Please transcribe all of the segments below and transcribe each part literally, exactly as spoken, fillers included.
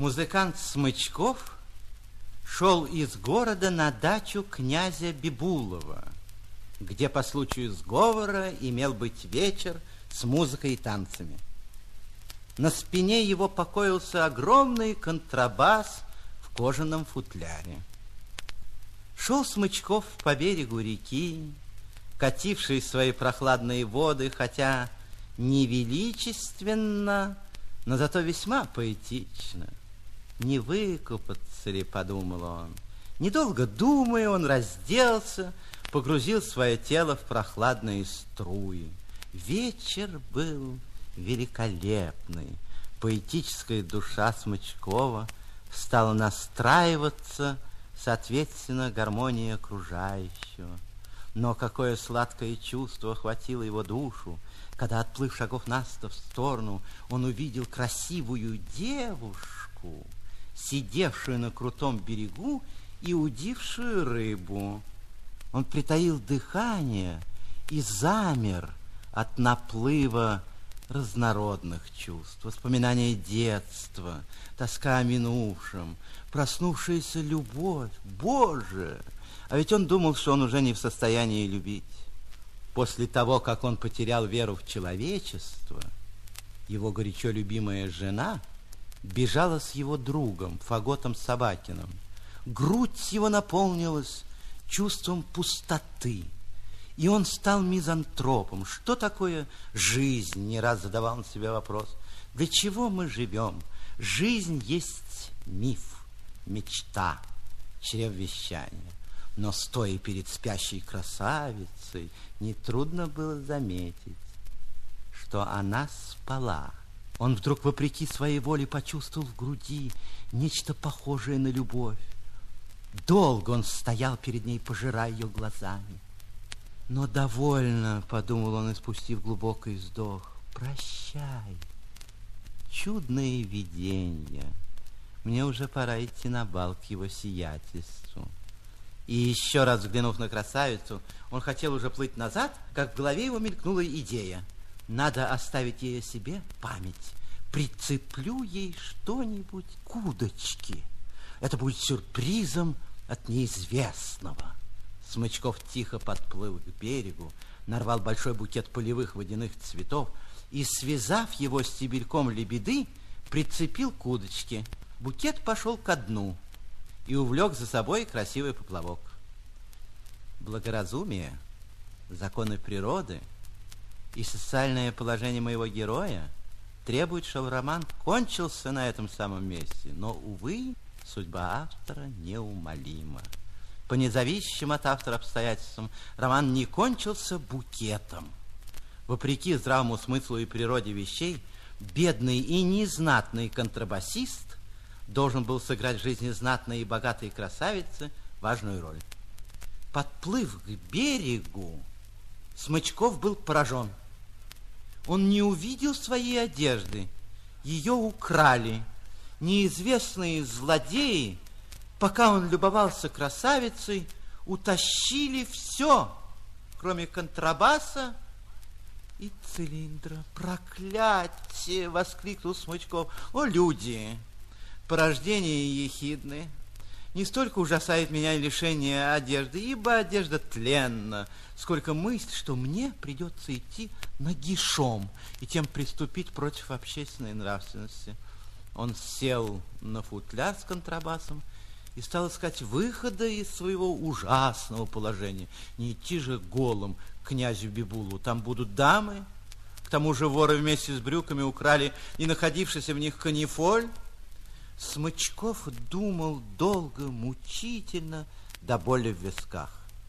Музыкант Смычков шел из города на дачу князя Бибулова, где по случаю сговора имел быть вечер с музыкой и танцами. На спине его покоился огромный контрабас в кожаном футляре. Шел Смычков по берегу реки, катившей свои прохладные воды, хотя не величественно, но зато весьма поэтично. Не выкупаться ли, подумал он. Недолго думая, он разделся, погрузил свое тело в прохладные струи. Вечер был великолепный. Поэтическая душа Смычкова стала настраиваться, соответственно, гармонии окружающего. Но какое сладкое чувство охватило его душу, когда, отплыв шагов на сто в сторону, он увидел красивую девушку, сидевшую на крутом берегу и удившую рыбу. Он притаил дыхание и замер от наплыва разнородных чувств, воспоминания детства, тоска о минувшем, проснувшаяся любовь. Боже! А ведь он думал, что он уже не в состоянии любить. После того, как он потерял веру в человечество, его горячо любимая жена бежала с его другом, Фаготом Собакиным. Грудь его наполнилась чувством пустоты, и он стал мизантропом. Что такое жизнь? Не раз задавал он себе вопрос. Для чего мы живем? Жизнь есть миф, мечта, чревовещание. Но, стоя перед спящей красавицей, нетрудно было заметить, что она спала. Он вдруг, вопреки своей воле, почувствовал в груди нечто похожее на любовь. Долго он стоял перед ней, пожирая ее глазами. Но довольно, подумал он, испустив глубокий вздох. Прощай, чудные видения. Мне уже пора идти на бал к его сиятельству. И еще раз взглянув на красавицу, он хотел уже плыть назад, как в голове его мелькнула идея. Надо оставить ей о себе память. Прицеплю ей что-нибудь к удочке. Это будет сюрпризом от неизвестного. Смычков тихо подплыл к берегу, нарвал большой букет полевых водяных цветов и, связав его стебельком лебеды, прицепил к удочке. Букет пошел ко дну и увлек за собой красивый поплавок. Благоразумие, законы природы и социальное положение моего героя требуют, чтобы роман кончился на этом самом месте. Но, увы, судьба автора неумолима. По независящим от автора обстоятельствам роман не кончился букетом. Вопреки здравому смыслу и природе вещей, бедный и незнатный контрабасист должен был сыграть в жизни знатной и богатой красавицы важную роль. Подплыв к берегу, Смычков был поражен. Он не увидел своей одежды. Ее украли. Неизвестные злодеи, пока он любовался красавицей, утащили все, кроме контрабаса и цилиндра. Проклятие! Воскликнул Смычков. О, люди! Порождение ехидны. Не столько ужасает меня лишение одежды, ибо одежда тленна, сколько мысль, что мне придется идти нагишом и тем приступить против общественной нравственности. Он сел на футляр с контрабасом и стал искать выхода из своего ужасного положения. Не идти же голым к князю Бибулу, там будут дамы. К тому же воры вместе с брюками украли и находившийся в них канифоль. Смычков думал долго, мучительно, до боли в висках.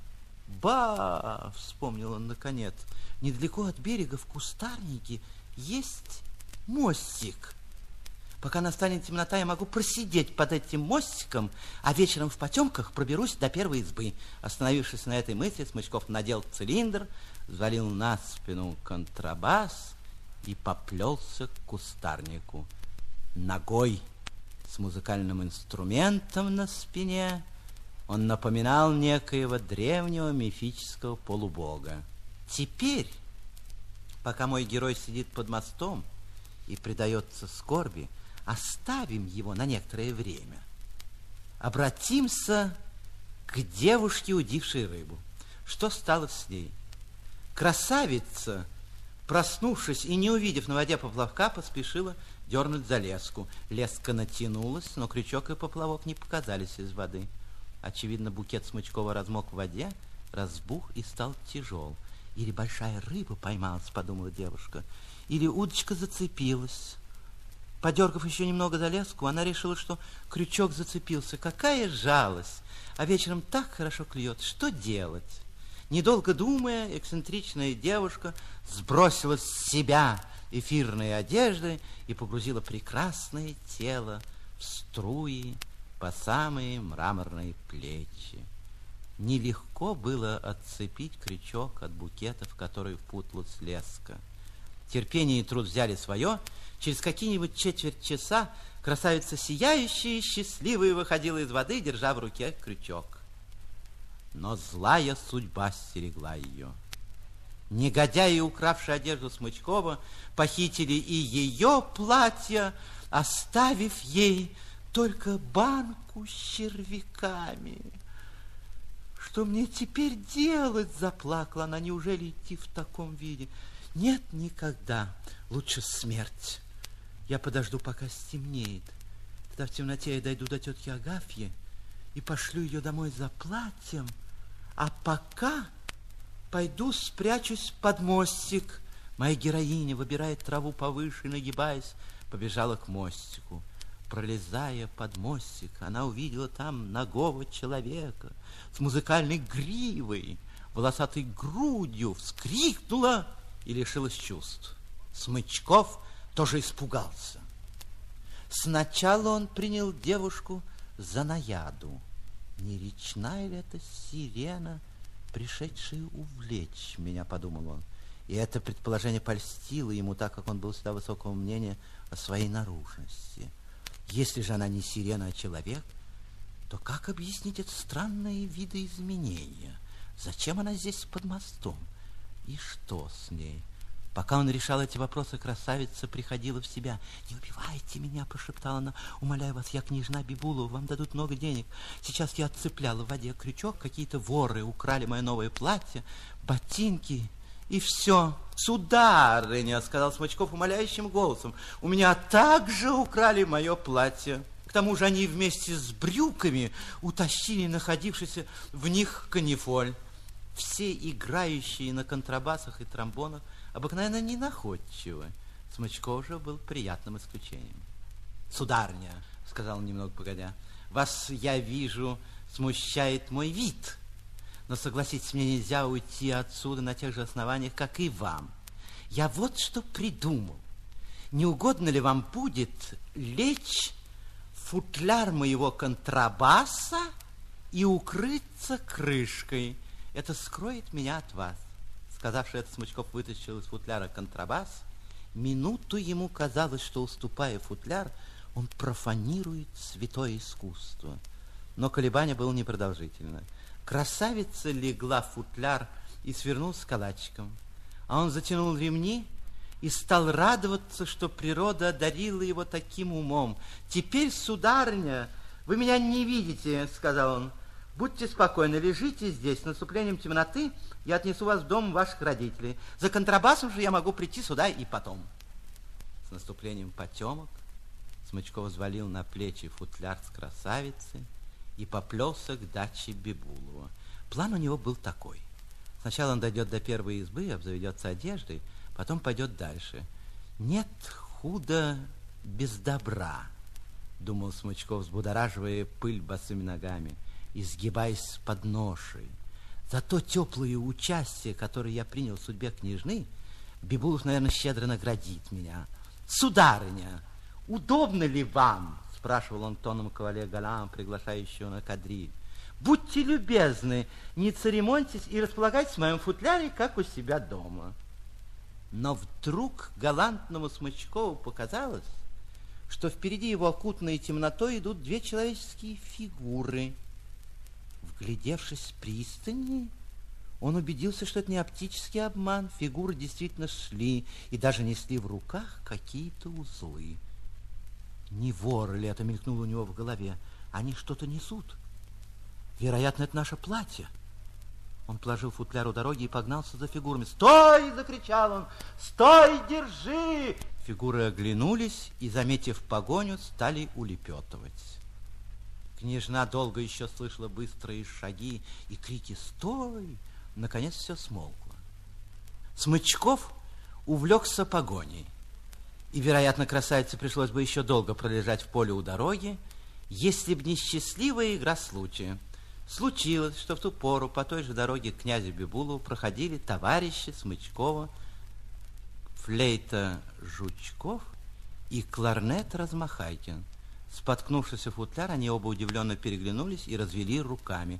«Ба!» — вспомнил он наконец. «Недалеко от берега в кустарнике есть мостик. Пока настанет темнота, я могу просидеть под этим мостиком, а вечером в потемках проберусь до первой избы». Остановившись на этой мысли, Смычков надел цилиндр, взвалил на спину контрабас и поплелся к кустарнику. Ногой с музыкальным инструментом на спине он напоминал некоего древнего мифического полубога. Теперь, пока мой герой сидит под мостом и предается скорби, оставим его на некоторое время. Обратимся к девушке, удившей рыбу. Что стало с ней? Красавица, проснувшись и не увидев на воде поплавка, поспешила дернуть за леску. Леска натянулась, но крючок и поплавок не показались из воды. Очевидно, букет Смычкова размок в воде, разбух и стал тяжел. Или большая рыба поймалась, подумала девушка, или удочка зацепилась. Подергав еще немного за леску, она решила, что крючок зацепился. Какая жалость! А вечером так хорошо клюет. Что делать? Недолго думая, эксцентричная девушка сбросила с себя эфирные одежды и погрузила прекрасное тело в струи по самые мраморные плечи. Нелегко было отцепить крючок от букета, в который впуталась леска. Терпение и труд взяли свое. Через какие-нибудь четверть часа красавица сияющая и счастливая выходила из воды, держа в руке крючок. Но злая судьба стерегла ее. Негодяи, укравшие одежду Смычкова, похитили и ее платье, оставив ей только банку с червяками. «Что мне теперь делать?» — заплакала она. «Неужели идти в таком виде? Нет, никогда. Лучше смерть. Я подожду, пока стемнеет. Тогда в темноте я дойду до тетки Агафьи и пошлю ее домой за платьем, а пока пойду спрячусь под мостик». Моя героиня, выбирая траву повыше, нагибаясь, побежала к мостику. Пролезая под мостик, она увидела там нагого человека с музыкальной гривой, волосатой грудью, вскрикнула и лишилась чувств. Смычков тоже испугался. Сначала он принял девушку за наяду. Не речная ли это сирена, пришедшая увлечь меня, подумал он. И это предположение польстило ему, так как он был всегда высокого мнения о своей наружности. Если же она не сирена, а человек, то как объяснить это странное видоизменение? Зачем она здесь под мостом? И что с ней? Пока он решал эти вопросы, красавица приходила в себя. «Не убивайте меня!» — прошептала она. «Умоляю вас, я княжна Бибулова, вам дадут много денег. Сейчас я отцепляла в воде крючок, какие-то воры украли мое новое платье, ботинки, и все». «Сударыня!» — сказал Смычков умоляющим голосом. «У меня также украли мое платье. К тому же они вместе с брюками утащили находившийся в них канифоль». Все играющие на контрабасах и тромбонах обыкновенно ненаходчивы. Смычков же был приятным исключением. «Сударыня!» — сказал он немного погодя. «Вас, я вижу, смущает мой вид. Но, согласитесь, мне нельзя уйти отсюда на тех же основаниях, как и вам. Я вот что придумал. Не угодно ли вам будет лечь в футляр моего контрабаса и укрыться крышкой? Это скроет меня от вас». Сказавши это, Смычков вытащил из футляра контрабас. Минуту ему казалось, что, уступая футляр, он профанирует святое искусство. Но колебание было непродолжительно. Красавица легла в футляр и свернулась калачиком. А он затянул ремни и стал радоваться, что природа одарила его таким умом. «Теперь, сударыня, вы меня не видите», — сказал он. «Будьте спокойны, лежите здесь. С наступлением темноты я отнесу вас в дом ваших родителей. За контрабасом же я могу прийти сюда и потом». С наступлением потемок Смычков взвалил на плечи футляр с красавицей и поплелся к даче Бибулова. План у него был такой. Сначала он дойдет до первой избы, обзаведется одеждой, потом пойдет дальше. «Нет худа без добра», — думал Смычков, взбудораживая пыль босыми ногами, изгибаясь с подношей. «За то теплое участие, которое я принял в судьбе княжны, Бибулов, наверное, щедро наградит меня. Сударыня, удобно ли вам?» — спрашивал он тоном кавале Галам, приглашающего на кадриль. «Будьте любезны, не церемоньтесь и располагайтесь в моем футляре, как у себя дома». Но вдруг галантному Смычкову показалось, что впереди его, окутанной темнотой, идут две человеческие фигуры. Вглядевшись пристальней, он убедился, что это не оптический обман. Фигуры действительно шли и даже несли в руках какие-то узлы. Не воры ли это, мелькнуло у него в голове? Они что-то несут. Вероятно, это наше платье. Он положил футляр у дороги и погнался за фигурами. «Стой!» — закричал он. «Стой, держи!» Фигуры оглянулись и, заметив погоню, стали улепетывать. Княжна долго еще слышала быстрые шаги и крики «Стой!». Наконец все смолкло. Смычков увлекся погоней. И, вероятно, красавице пришлось бы еще долго пролежать в поле у дороги, если б не счастливая игра случая. Случилось, что в ту пору по той же дороге к князю Бибулову проходили товарищи Смычкова, флейта Жучков и кларнет Размахайкин. Споткнувшись о футляр, они оба удивленно переглянулись и развели руками.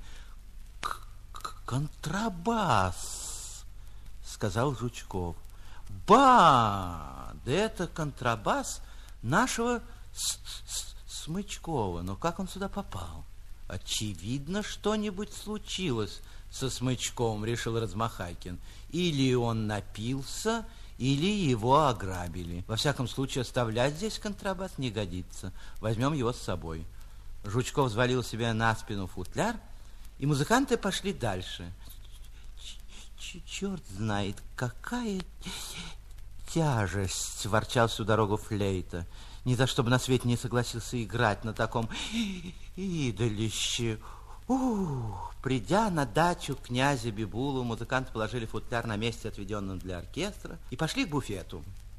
«Контрабас!» — сказал Жучков. «Ба! Да это контрабас нашего Смычкова. Но как он сюда попал?» «Очевидно, что-нибудь случилось со Смычковым», — решил Размахайкин. «Или он напился, или его ограбили. Во всяком случае, оставлять здесь контрабас не годится. Возьмем его с собой». Жучков взвалил себе на спину футляр, и музыканты пошли дальше. «Черт знает, какая тяжесть!» — ворчал всю дорогу флейта. «Ни за что бы на свете не согласился играть на таком идолище». Ух! Придя на дачу князя Бибулова, музыканты положили футляр на месте, отведенном для оркестра, и пошли к буфету.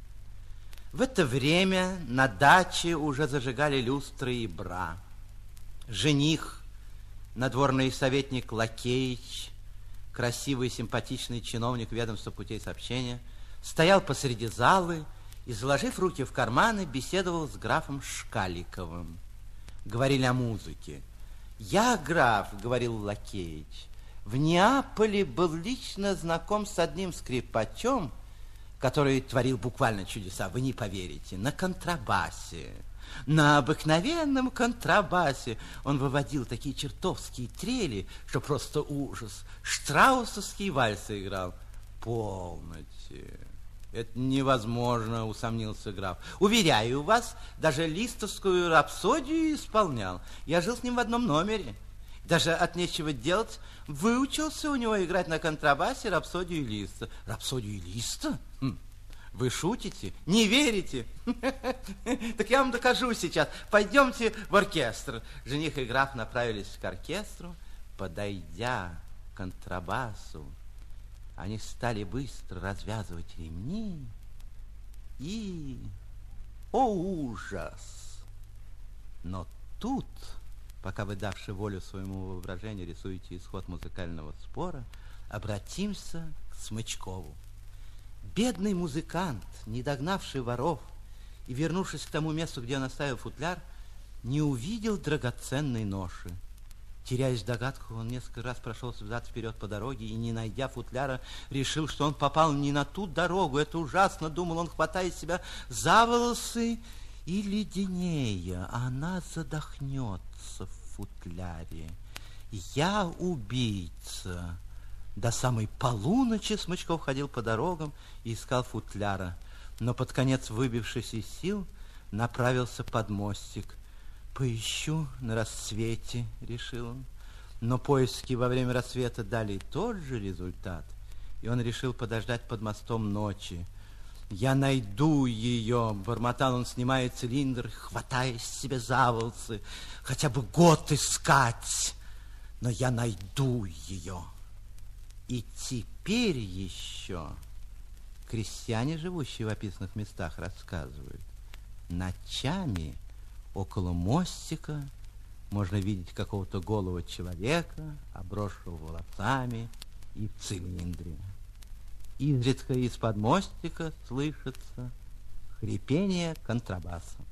В это время на даче уже зажигали люстры и бра. Жених, надворный советник Лакеич, красивый симпатичный чиновник ведомства путей сообщения, стоял посреди залы и, заложив руки в карманы, беседовал с графом Шкаликовым. Говорили о музыке. «Я, граф, — говорил Лакеич, — в Неаполе был лично знаком с одним скрипачом, который творил буквально чудеса, вы не поверите, на контрабасе, на обыкновенном контрабасе. Он выводил такие чертовские трели, что просто ужас. Штраусовские вальсы играл». «Полноте! Это невозможно», — усомнился граф. «Уверяю вас, даже листовскую рапсодию исполнял. Я жил с ним в одном номере. Даже от нечего делать выучился у него играть на контрабасе рапсодию Листа». «Рапсодию Листа? Хм. Вы шутите? Не верите? Так я вам докажу сейчас. Пойдемте в оркестр». Жених и граф направились к оркестру. Подойдя к контрабасу, они стали быстро развязывать ремни, и, о ужас! Но тут, пока вы, давши волю своему воображению, рисуете исход музыкального спора, обратимся к Смычкову. Бедный музыкант, не догнавший воров и вернувшись к тому месту, где он оставил футляр, не увидел драгоценной ноши. Теряясь в догадках, он несколько раз прошелся взад-вперед по дороге и, не найдя футляра, решил, что он попал не на ту дорогу. Это ужасно, думал он, хватая себя за волосы, и леденее, она задохнется в футляре. «Я убийца». До самой полуночи Смычков ходил по дорогам и искал футляра, но под конец, выбившись из сил, направился под мостик. «Поищу на рассвете», — решил он. Но поиски во время рассвета дали тот же результат, и он решил подождать под мостом ночи. «Я найду ее», — бормотал он, снимая цилиндр, хватаясь себе за волосы. «Хотя бы год искать, но я найду ее». И теперь еще крестьяне, живущие в описанных местах, рассказывают, ночами около мостика можно видеть какого-то голого человека, обросшего волосами и в цилиндре. Изредка из-под мостика слышится хрипение контрабаса.